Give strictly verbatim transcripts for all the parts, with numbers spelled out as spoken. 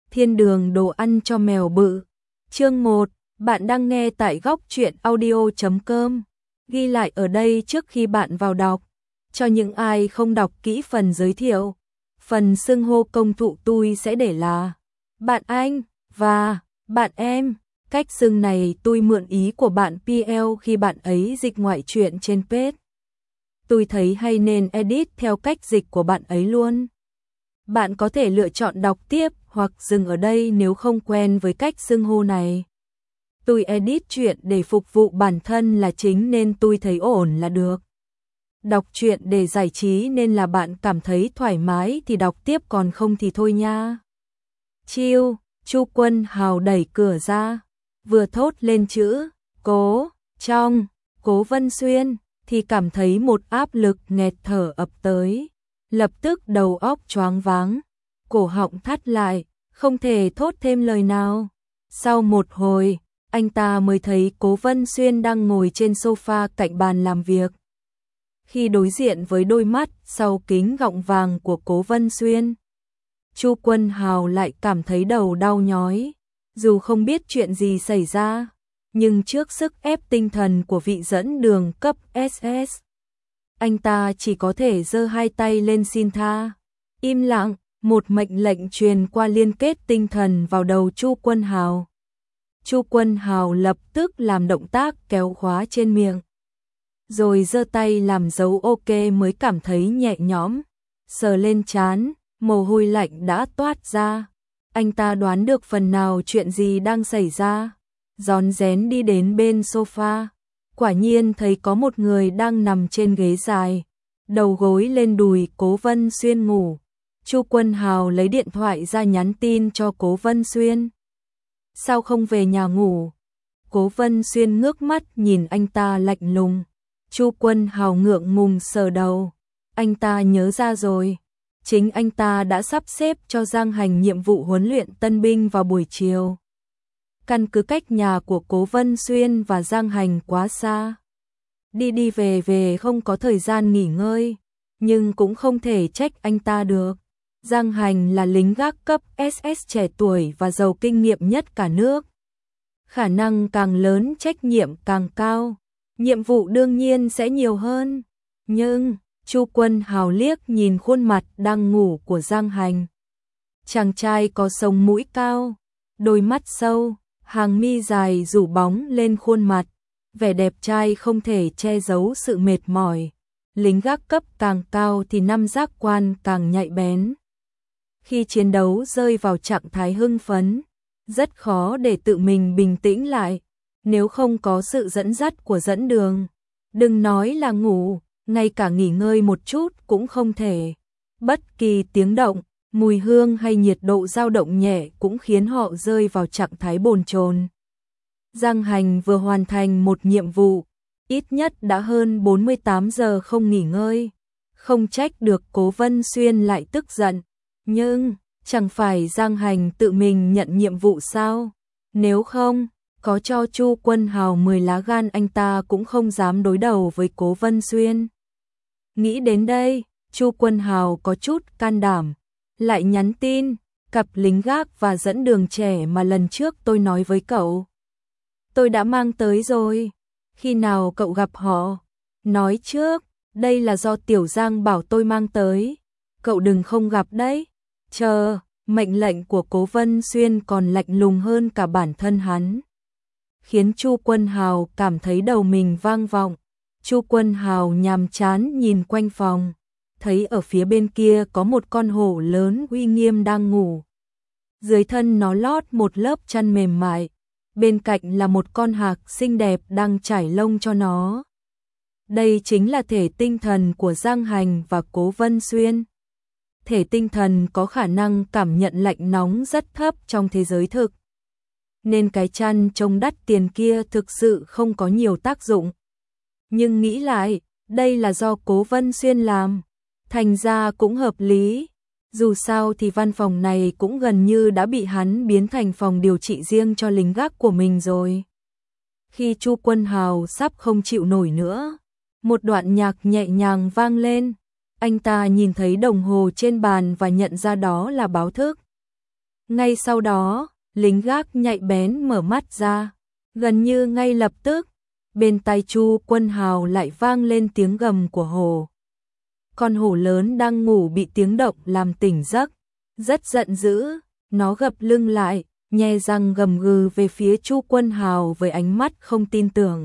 Thiên đường đồ ăn cho mèo bự. Chương một, bạn đang nghe tại góc truyện audio chấm com. Ghi lại ở đây trước khi bạn vào đọc. Cho những ai không đọc kỹ phần giới thiệu, phần xưng hô công thụ tôi sẽ để là bạn anh và bạn em. Cách xưng này tôi mượn ý của bạn pê lờ khi bạn ấy dịch ngoại truyện trên page. Tôi thấy hay nên edit theo cách dịch của bạn ấy luôn. Bạn có thể lựa chọn đọc tiếp hoặc dừng ở đây nếu không quen với cách xưng hô này. Tôi edit truyện để phục vụ bản thân là chính nên tôi thấy ổn là được. Đọc truyện để giải trí nên là bạn cảm thấy thoải mái thì đọc tiếp, còn không thì thôi nha. Chiêu, Chu Quân Hào đẩy cửa ra, vừa thốt lên chữ Cố trong Cố Vân Xuyên thì cảm thấy một áp lực nghẹt thở ập tới, lập tức đầu óc choáng váng, cổ họng thắt lại, không thể thốt thêm lời nào. Sau một hồi, anh ta mới thấy Cố Vân Xuyên đang ngồi trên sofa cạnh bàn làm việc. Khi đối diện với đôi mắt sau kính gọng vàng của Cố Vân Xuyên, Chu Quân Hào lại cảm thấy đầu đau nhói. Dù không biết chuyện gì xảy ra, nhưng trước sức ép tinh thần của vị dẫn đường cấp ét ét, anh ta chỉ có thể giơ hai tay lên xin tha. Im lặng, một mệnh lệnh truyền qua liên kết tinh thần vào đầu Chu Quân Hào. Chu Quân Hào lập tức làm động tác kéo khóa trên miệng, rồi giơ tay làm dấu ok mới cảm thấy nhẹ nhõm. Sờ lên trán, mồ hôi lạnh đã toát ra. Anh ta đoán được phần nào chuyện gì đang xảy ra, rón rén đi đến bên sofa. Quả nhiên thấy có một người đang nằm trên ghế dài, đầu gối lên đùi Cố Vân Xuyên ngủ. Chu Quân Hào lấy điện thoại ra nhắn tin cho Cố Vân Xuyên. Sao không về nhà ngủ? Cố Vân Xuyên ngước mắt nhìn anh ta lạnh lùng. Chu Quân Hào ngượng ngùng sờ đầu. Anh ta nhớ ra rồi. Chính anh ta đã sắp xếp cho Giang Hành nhiệm vụ huấn luyện tân binh vào buổi chiều. Căn cứ cách nhà của Cố Vân Xuyên và Giang Hành quá xa, đi đi về về không có thời gian nghỉ ngơi, nhưng cũng không thể trách anh ta được. Giang Hành là lính gác cấp ét ét trẻ tuổi và giàu kinh nghiệm nhất cả nước. Khả năng càng lớn trách nhiệm càng cao, nhiệm vụ đương nhiên sẽ nhiều hơn. Nhưng Chu Quân Hào liếc nhìn khuôn mặt đang ngủ của Giang Hành. Chàng trai có sống mũi cao, đôi mắt sâu, hàng mi dài rủ bóng lên khuôn mặt, vẻ đẹp trai không thể che giấu sự mệt mỏi. Lính gác cấp càng cao thì năm giác quan càng nhạy bén. Khi chiến đấu rơi vào trạng thái hưng phấn, rất khó để tự mình bình tĩnh lại, nếu không có sự dẫn dắt của dẫn đường. Đừng nói là ngủ, ngay cả nghỉ ngơi một chút cũng không thể. Bất kỳ tiếng động, mùi hương hay nhiệt độ dao động nhẹ cũng khiến họ rơi vào trạng thái bồn chồn. Giang Hành vừa hoàn thành một nhiệm vụ, ít nhất đã hơn bốn mươi tám giờ không nghỉ ngơi. Không trách được Cố Vân Xuyên lại tức giận. Nhưng, chẳng phải Giang Hành tự mình nhận nhiệm vụ sao? Nếu không, có cho Chu Quân Hào mười lá gan anh ta cũng không dám đối đầu với Cố Vân Xuyên. Nghĩ đến đây, Chu Quân Hào có chút can đảm, lại nhắn tin, cặp lính gác và dẫn đường trẻ mà lần trước tôi nói với cậu. Tôi đã mang tới rồi, khi nào cậu gặp họ? Nói trước, đây là do Tiểu Giang bảo tôi mang tới, cậu đừng không gặp đấy. Chờ, mệnh lệnh của Cố Vân Xuyên còn lạnh lùng hơn cả bản thân hắn, khiến Chu Quân Hào cảm thấy đầu mình vang vọng. Chu Quân Hào nhàm chán nhìn quanh phòng, thấy ở phía bên kia có một con hổ lớn uy nghiêm đang ngủ. Dưới thân nó lót một lớp chăn mềm mại, bên cạnh là một con hạc xinh đẹp đang trải lông cho nó. Đây chính là thể tinh thần của Giang Hành và Cố Vân Xuyên. Thể tinh thần có khả năng cảm nhận lạnh nóng rất thấp trong thế giới thực, nên cái chăn trông đắt tiền kia thực sự không có nhiều tác dụng. Nhưng nghĩ lại, đây là do Cố Vân Xuyên làm, thành ra cũng hợp lý. Dù sao thì văn phòng này cũng gần như đã bị hắn biến thành phòng điều trị riêng cho lính gác của mình rồi. Khi Chu Quân Hào sắp không chịu nổi nữa, một đoạn nhạc nhẹ nhàng vang lên. Anh ta nhìn thấy đồng hồ trên bàn và nhận ra đó là báo thức. Ngay sau đó, lính gác nhạy bén mở mắt ra, gần như ngay lập tức, bên tai Chu Quân Hào lại vang lên tiếng gầm của hổ. Con hổ lớn đang ngủ bị tiếng động làm tỉnh giấc, rất giận dữ, nó gập lưng lại, nhe răng gầm gừ về phía Chu Quân Hào với ánh mắt không tin tưởng.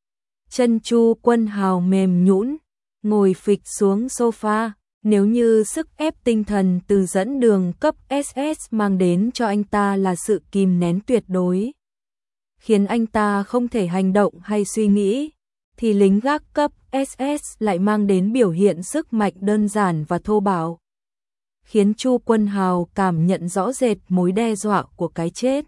Chân Chu Quân Hào mềm nhũn, ngồi phịch xuống sofa, nếu như sức ép tinh thần từ dẫn đường cấp ét ét mang đến cho anh ta là sự kìm nén tuyệt đối, khiến anh ta không thể hành động hay suy nghĩ, thì lính gác cấp ét ét lại mang đến biểu hiện sức mạnh đơn giản và thô bạo, khiến Chu Quân Hào cảm nhận rõ rệt mối đe dọa của cái chết.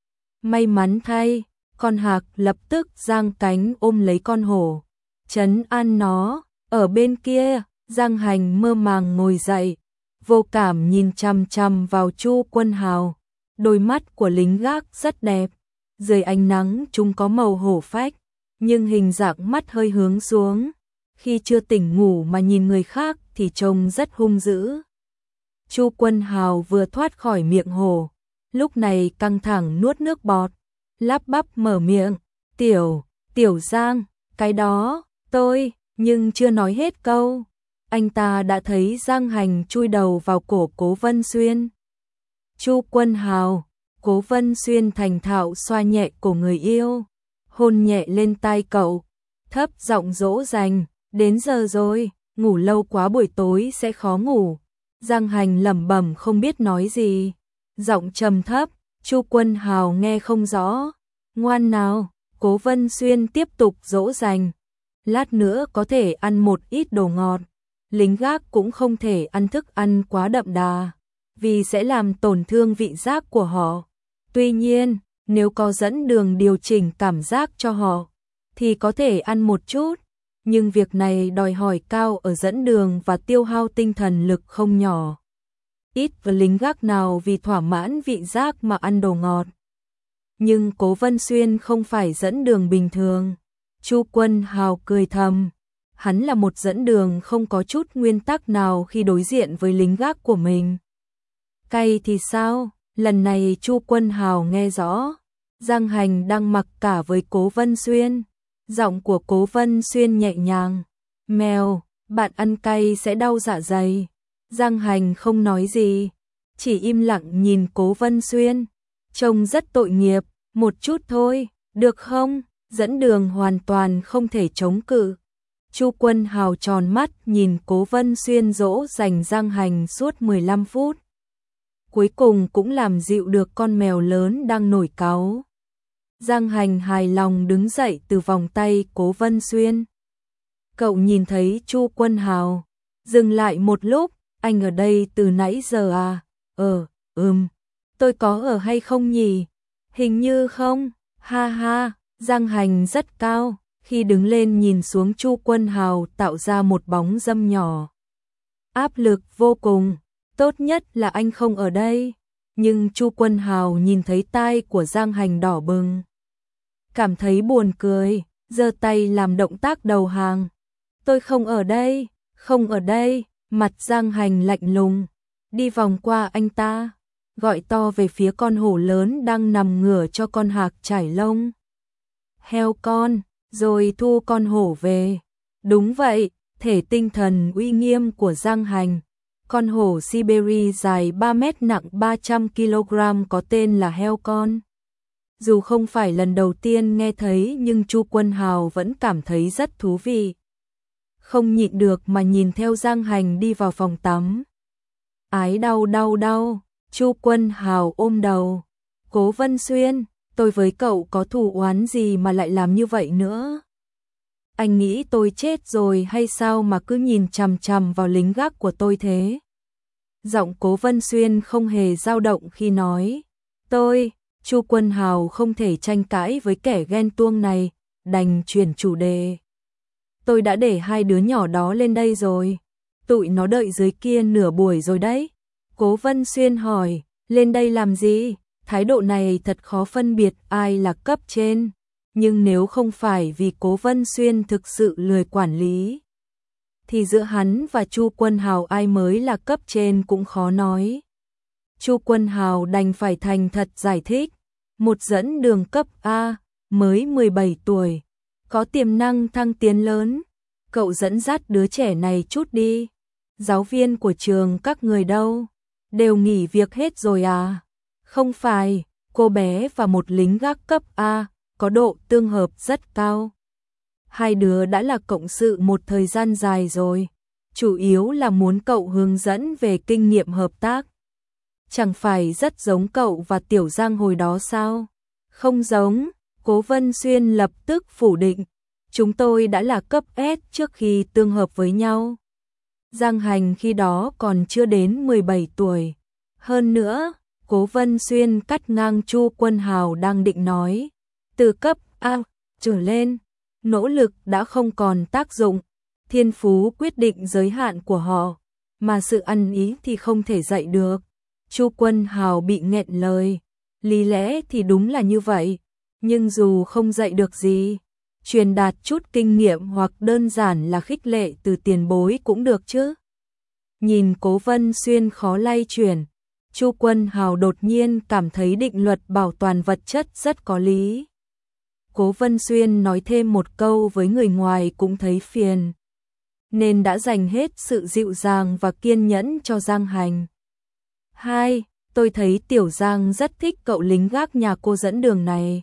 May mắn thay, con hạc lập tức giang cánh ôm lấy con hổ, trấn an nó. Ở bên kia, Giang Hành mơ màng ngồi dậy, vô cảm nhìn chằm chằm vào Chu Quân Hào. Đôi mắt của lính gác rất đẹp, dưới ánh nắng chúng có màu hổ phách, nhưng hình dạng mắt hơi hướng xuống. Khi chưa tỉnh ngủ mà nhìn người khác thì trông rất hung dữ. Chu Quân Hào vừa thoát khỏi miệng hổ, lúc này căng thẳng nuốt nước bọt, lắp bắp mở miệng, "Tiểu, Tiểu Giang, cái đó, tôi..." Nhưng chưa nói hết câu, anh ta đã thấy Giang Hành chui đầu vào cổ Cố Vân Xuyên. "Chu Quân Hào." Cố Vân Xuyên thành thạo xoa nhẹ cổ người yêu, hôn nhẹ lên tai cậu, thấp giọng dỗ dành, "Đến giờ rồi, ngủ lâu quá buổi tối sẽ khó ngủ." Giang Hành lẩm bẩm không biết nói gì, giọng trầm thấp, Chu Quân Hào nghe không rõ. "Ngoan nào." Cố Vân Xuyên tiếp tục dỗ dành, "Lát nữa có thể ăn một ít đồ ngọt, lính gác cũng không thể ăn thức ăn quá đậm đà, vì sẽ làm tổn thương vị giác của họ. Tuy nhiên, nếu có dẫn đường điều chỉnh cảm giác cho họ, thì có thể ăn một chút, nhưng việc này đòi hỏi cao ở dẫn đường và tiêu hao tinh thần lực không nhỏ. Ít và lính gác nào vì thỏa mãn vị giác mà ăn đồ ngọt." Nhưng Cố Vân Xuyên không phải dẫn đường bình thường. Chu Quân Hào cười thầm, hắn là một dẫn đường không có chút nguyên tắc nào khi đối diện với lính gác của mình. Cay thì sao? Lần này Chu Quân Hào nghe rõ, Giang Hành đang mặc cả với Cố Vân Xuyên. Giọng của Cố Vân Xuyên nhẹ nhàng, "Mèo, bạn ăn cay sẽ đau dạ dày." Giang Hành không nói gì, chỉ im lặng nhìn Cố Vân Xuyên, trông rất tội nghiệp, "Một chút thôi, được không?" Dẫn đường hoàn toàn không thể chống cự. Chu Quân Hào tròn mắt nhìn Cố Vân Xuyên dỗ dành Giang Hành suốt mười lăm phút. Cuối cùng cũng làm dịu được con mèo lớn đang nổi cáu. Giang Hành hài lòng đứng dậy từ vòng tay Cố Vân Xuyên. Cậu nhìn thấy Chu Quân Hào, dừng lại một lúc, "Anh ở đây từ nãy giờ à?" "Ờ, ừm, tôi có ở hay không nhỉ?" "Hình như không." "Ha ha." Giang Hành rất cao, khi đứng lên nhìn xuống Chu Quân Hào tạo ra một bóng dâm nhỏ. Áp lực vô cùng, "Tốt nhất là anh không ở đây." Nhưng Chu Quân Hào nhìn thấy tai của Giang Hành đỏ bừng, cảm thấy buồn cười, giơ tay làm động tác đầu hàng. "Tôi không ở đây, không ở đây." Mặt Giang Hành lạnh lùng, đi vòng qua anh ta, gọi to về phía con hổ lớn đang nằm ngửa cho con hạc trải lông. "Heo con." Rồi thu con hổ về. Đúng vậy, thể tinh thần uy nghiêm của Giang Hành. Con hổ Siberia dài ba mét nặng ba trăm ki lô gam có tên là heo con. Dù không phải lần đầu tiên nghe thấy nhưng Chu Quân Hào vẫn cảm thấy rất thú vị. Không nhịn được mà nhìn theo Giang Hành đi vào phòng tắm. "Ái đau đau đau." Chu Quân Hào ôm đầu. "Cố Vân Xuyên, tôi với cậu có thù oán gì mà lại làm như vậy nữa? Anh nghĩ tôi chết rồi hay sao mà cứ nhìn chằm chằm vào lính gác của tôi thế?" Giọng Cố Vân Xuyên không hề dao động khi nói. "Tôi..." Chu Quân Hào không thể tranh cãi với kẻ ghen tuông này, đành chuyển chủ đề. "Tôi đã để hai đứa nhỏ đó lên đây rồi. Tụi nó đợi dưới kia nửa buổi rồi đấy." Cố Vân Xuyên hỏi, "Lên đây làm gì?" Thái độ này thật khó phân biệt ai là cấp trên, nhưng nếu không phải vì Cố Vân Xuyên thực sự lười quản lý, thì giữa hắn và Chu Quân Hào ai mới là cấp trên cũng khó nói. Chu Quân Hào đành phải thành thật giải thích, một dẫn đường cấp A, mới mười bảy tuổi, có tiềm năng thăng tiến lớn, cậu dẫn dắt đứa trẻ này chút đi. Giáo viên của trường các người đâu? Đều nghỉ việc hết rồi à? Không phải, cô bé và một lính gác cấp A, có độ tương hợp rất cao. Hai đứa đã là cộng sự một thời gian dài rồi, chủ yếu là muốn cậu hướng dẫn về kinh nghiệm hợp tác. Chẳng phải rất giống cậu và Tiểu Giang hồi đó sao? Không giống, Cố Vân Xuyên lập tức phủ định. Chúng tôi đã là cấp S trước khi tương hợp với nhau. Giang Hành khi đó còn chưa đến mười bảy tuổi. Hơn nữa, Cố Vân Xuyên cắt ngang Chu Quân Hào đang định nói. Từ cấp A trở lên, nỗ lực đã không còn tác dụng. Thiên phú quyết định giới hạn của họ, mà sự ăn ý thì không thể dạy được. Chu Quân Hào bị nghẹn lời. Lý lẽ thì đúng là như vậy, nhưng dù không dạy được gì, truyền đạt chút kinh nghiệm hoặc đơn giản là khích lệ từ tiền bối cũng được chứ. Nhìn Cố Vân Xuyên khó lay chuyển, Chu Quân Hào đột nhiên cảm thấy định luật bảo toàn vật chất rất có lý. Cố Vân Xuyên nói thêm một câu với người ngoài cũng thấy phiền, nên đã dành hết sự dịu dàng và kiên nhẫn cho Giang Hành. Hai, tôi thấy Tiểu Giang rất thích cậu lính gác nhà cô dẫn đường này.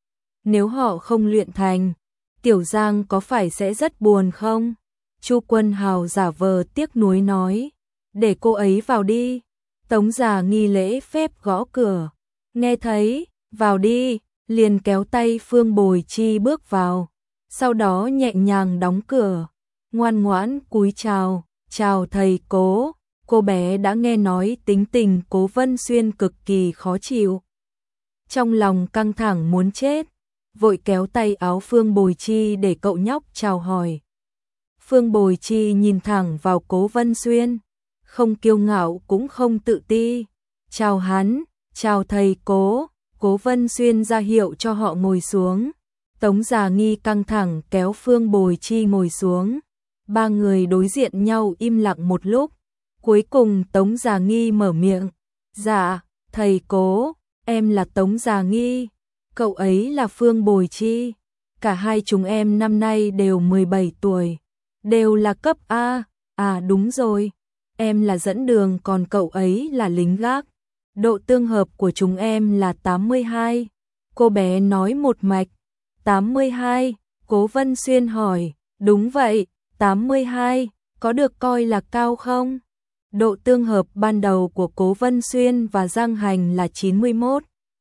Nếu họ không luyện thành, Tiểu Giang có phải sẽ rất buồn không? Chu Quân Hào giả vờ tiếc nuối nói, để cô ấy vào đi. Tống Già nghi lễ phép gõ cửa, nghe thấy, vào đi, liền kéo tay Phương Bồi Chi bước vào, sau đó nhẹ nhàng đóng cửa, ngoan ngoãn cúi chào, chào thầy Cố. Cô bé đã nghe nói tính tình Cố Vân Xuyên cực kỳ khó chịu. Trong lòng căng thẳng muốn chết, vội kéo tay áo Phương Bồi Chi để cậu nhóc chào hỏi. Phương Bồi Chi nhìn thẳng vào Cố Vân Xuyên, không kiêu ngạo cũng không tự ti. Chào hắn, chào thầy Cố. Cố Vân Xuyên ra hiệu cho họ ngồi xuống. Tống Già Nghi căng thẳng kéo Phương Bồi Chi ngồi xuống. Ba người đối diện nhau im lặng một lúc. Cuối cùng Tống Già Nghi mở miệng. Dạ, thầy Cố, em là Tống Già Nghi, cậu ấy là Phương Bồi Chi. Cả hai chúng em năm nay đều mười bảy tuổi, đều là cấp A. À đúng rồi, em là dẫn đường còn cậu ấy là lính gác. Độ tương hợp của chúng em là tám mươi hai. Cô bé nói một mạch. tám mươi hai, Cố Vân Xuyên hỏi. Đúng vậy, tám mươi hai, có được coi là cao không? Độ tương hợp ban đầu của Cố Vân Xuyên và Giang Hành là chín mươi mốt.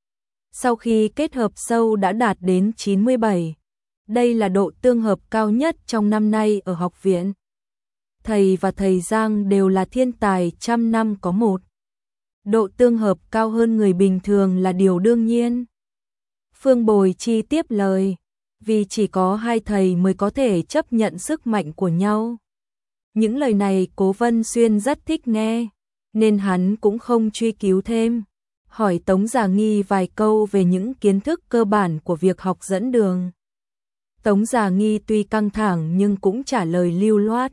Sau khi kết hợp sâu đã đạt đến chín mươi bảy. Đây là độ tương hợp cao nhất trong năm nay ở học viện. Thầy và thầy Giang đều là thiên tài trăm năm có một. Độ tương hợp cao hơn người bình thường là điều đương nhiên. Phương Bồi Chi tiếp lời, vì chỉ có hai thầy mới có thể chấp nhận sức mạnh của nhau. Những lời này Cố Vân Xuyên rất thích nghe, nên hắn cũng không truy cứu thêm. Hỏi Tống Già Nghi vài câu về những kiến thức cơ bản của việc học dẫn đường. Tống Già Nghi tuy căng thẳng nhưng cũng trả lời lưu loát.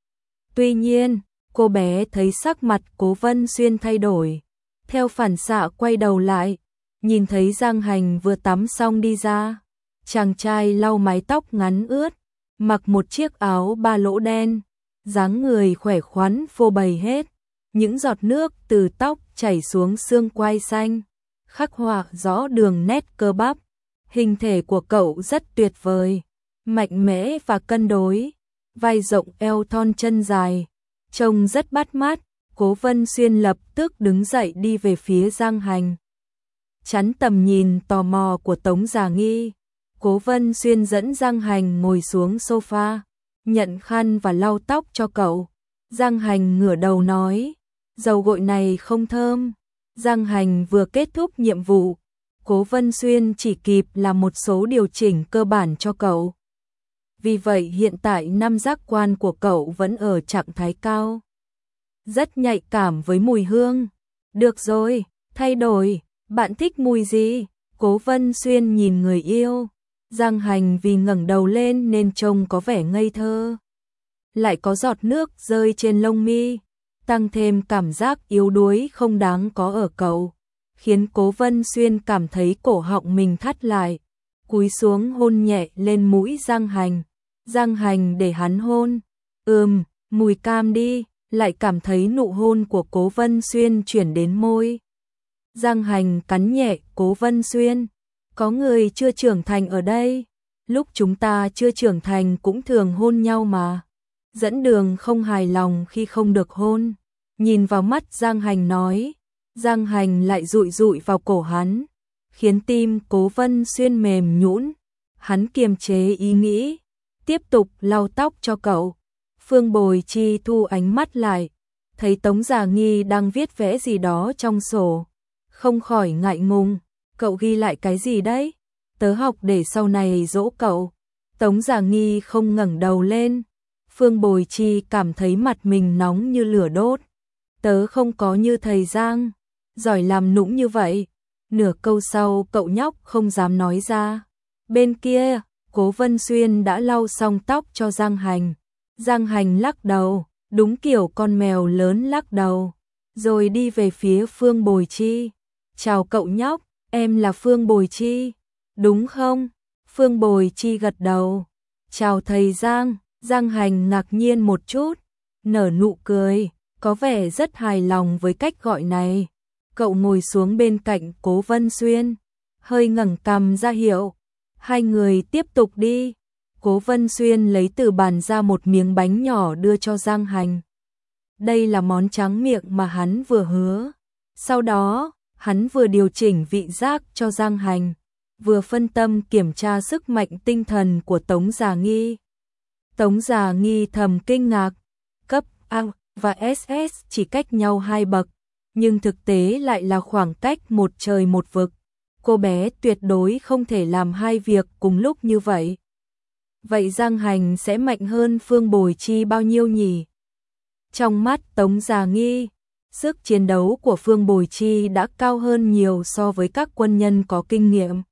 Tuy nhiên, cô bé thấy sắc mặt Cố Vân Xuyên thay đổi. Theo phản xạ quay đầu lại, nhìn thấy Giang Hành vừa tắm xong đi ra. Chàng trai lau mái tóc ngắn ướt, mặc một chiếc áo ba lỗ đen, dáng người khỏe khoắn phô bày hết. Những giọt nước từ tóc chảy xuống xương quai xanh, khắc họa rõ đường nét cơ bắp. Hình thể của cậu rất tuyệt vời, mạnh mẽ và cân đối, vai rộng eo thon chân dài, trông rất bắt mắt. Cố Vân Xuyên lập tức đứng dậy đi về phía Giang Hành. Chắn tầm nhìn tò mò của Tống Già Nghi, Cố Vân Xuyên dẫn Giang Hành ngồi xuống sofa, nhận khăn và lau tóc cho cậu. Giang Hành ngửa đầu nói, dầu gội này không thơm. Giang Hành vừa kết thúc nhiệm vụ, Cố Vân Xuyên chỉ kịp làm một số điều chỉnh cơ bản cho cậu. Vì vậy hiện tại năm giác quan của cậu vẫn ở trạng thái cao, rất nhạy cảm với mùi hương. Được rồi, thay đổi, bạn thích mùi gì? Cố Vân Xuyên nhìn người yêu. Giang Hành vì ngẩng đầu lên nên trông có vẻ ngây thơ, lại có giọt nước rơi trên lông mi. tăng thêm cảm giác yếu đuối không đáng có ở cậu, khiến Cố Vân Xuyên cảm thấy cổ họng mình thắt lại, cúi xuống hôn nhẹ lên mũi Giang Hành. Giang Hành để hắn hôn. Ừm, mùi cam đi, lại cảm thấy nụ hôn của Cố Vân Xuyên chuyển đến môi. Giang Hành cắn nhẹ Cố Vân Xuyên. Có người chưa trưởng thành ở đây, lúc chúng ta chưa trưởng thành cũng thường hôn nhau mà. Dẫn đường không hài lòng khi không được hôn. Nhìn vào mắt Giang Hành nói, Giang Hành lại dụi dụi vào cổ hắn, khiến tim Cố Vân Xuyên mềm nhũn. Hắn kiềm chế ý nghĩ, tiếp tục lau tóc cho cậu. Phương Bồi Chi thu ánh mắt lại, thấy Tống Già Nghi đang viết vẽ gì đó trong sổ, không khỏi ngại ngùng. Cậu ghi lại cái gì đấy? Tớ học để sau này dỗ cậu. Tống Già Nghi không ngẩng đầu lên. Phương Bồi Chi cảm thấy mặt mình nóng như lửa đốt. Tớ không có như thầy Giang, giỏi làm nũng như vậy. Nửa câu sau cậu nhóc không dám nói ra. Bên kia, Cố Vân Xuyên đã lau xong tóc cho Giang Hành. Giang Hành lắc đầu, đúng kiểu con mèo lớn lắc đầu, rồi đi về phía Phương Bồi Chi. Chào cậu nhóc, em là Phương Bồi Chi, đúng không? Phương Bồi Chi gật đầu. Chào thầy Giang. Giang Hành ngạc nhiên một chút, nở nụ cười, có vẻ rất hài lòng với cách gọi này. Cậu ngồi xuống bên cạnh Cố Vân Xuyên, hơi ngẩng cằm ra hiệu. Hai người tiếp tục đi. Cố Vân Xuyên lấy từ bàn ra một miếng bánh nhỏ đưa cho Giang Hành. Đây là món tráng miệng mà hắn vừa hứa. Sau đó, hắn vừa điều chỉnh vị giác cho Giang Hành, vừa phân tâm kiểm tra sức mạnh tinh thần của Tống Già Nghi. Tống Già Nghi thầm kinh ngạc, cấp A và ét ét chỉ cách nhau hai bậc, nhưng thực tế lại là khoảng cách một trời một vực. Cô bé tuyệt đối không thể làm hai việc cùng lúc như vậy. Vậy Giang Hành sẽ mạnh hơn Phương Bồi Chi bao nhiêu nhỉ? Trong mắt Tống Già Nghi, sức chiến đấu của Phương Bồi Chi đã cao hơn nhiều so với các quân nhân có kinh nghiệm.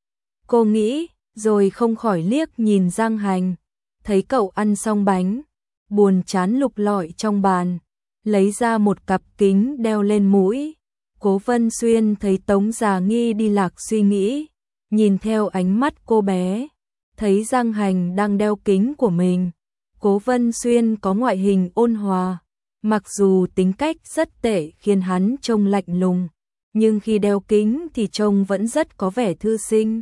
Cô nghĩ, rồi không khỏi liếc nhìn Giang Hành, thấy cậu ăn xong bánh, buồn chán lục lọi trong bàn, lấy ra một cặp kính đeo lên mũi. Cố Vân Xuyên thấy Tống Già Nghi đi lạc suy nghĩ, nhìn theo ánh mắt cô bé, thấy Giang Hành đang đeo kính của mình. Cố Vân Xuyên có ngoại hình ôn hòa, mặc dù tính cách rất tệ khiến hắn trông lạnh lùng, nhưng khi đeo kính thì trông vẫn rất có vẻ thư sinh.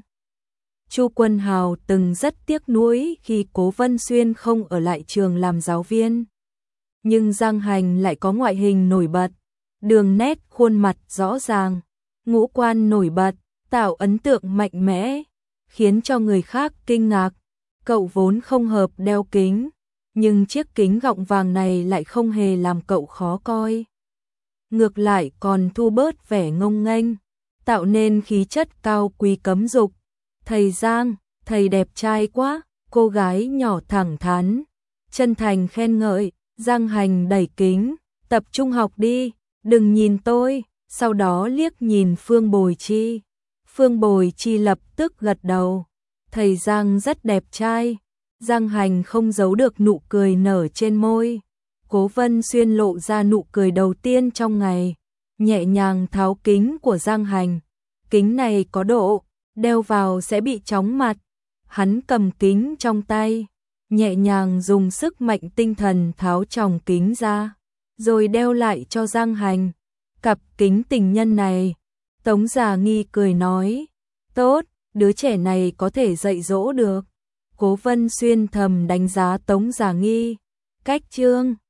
Chu Quân Hào từng rất tiếc nuối khi Cố Vân Xuyên không ở lại trường làm giáo viên. Nhưng Giang Hành lại có ngoại hình nổi bật, đường nét khuôn mặt rõ ràng, ngũ quan nổi bật, tạo ấn tượng mạnh mẽ, khiến cho người khác kinh ngạc. Cậu vốn không hợp đeo kính, nhưng chiếc kính gọng vàng này lại không hề làm cậu khó coi. Ngược lại còn thu bớt vẻ ngông nghênh, tạo nên khí chất cao quý cấm dục. Thầy Giang, thầy đẹp trai quá. Cô gái nhỏ thẳng thắn, chân thành khen ngợi. Giang Hành đẩy kính, tập trung học đi, đừng nhìn tôi. Sau đó liếc nhìn Phương Bồi Chi. Phương Bồi Chi lập tức gật đầu. Thầy Giang rất đẹp trai. Giang Hành không giấu được nụ cười nở trên môi. Cố Vân Xuyên lộ ra nụ cười đầu tiên trong ngày, nhẹ nhàng tháo kính của Giang Hành. Kính này có độ, đeo vào sẽ bị chóng mặt. Hắn cầm kính trong tay, nhẹ nhàng dùng sức mạnh tinh thần tháo tròng kính ra, rồi đeo lại cho Giang Hành. Cặp kính tình nhân này, Tống Già Nghi cười nói, tốt, đứa trẻ này có thể dạy dỗ được. Cố Vân Xuyên thầm đánh giá Tống Già Nghi. Cách chương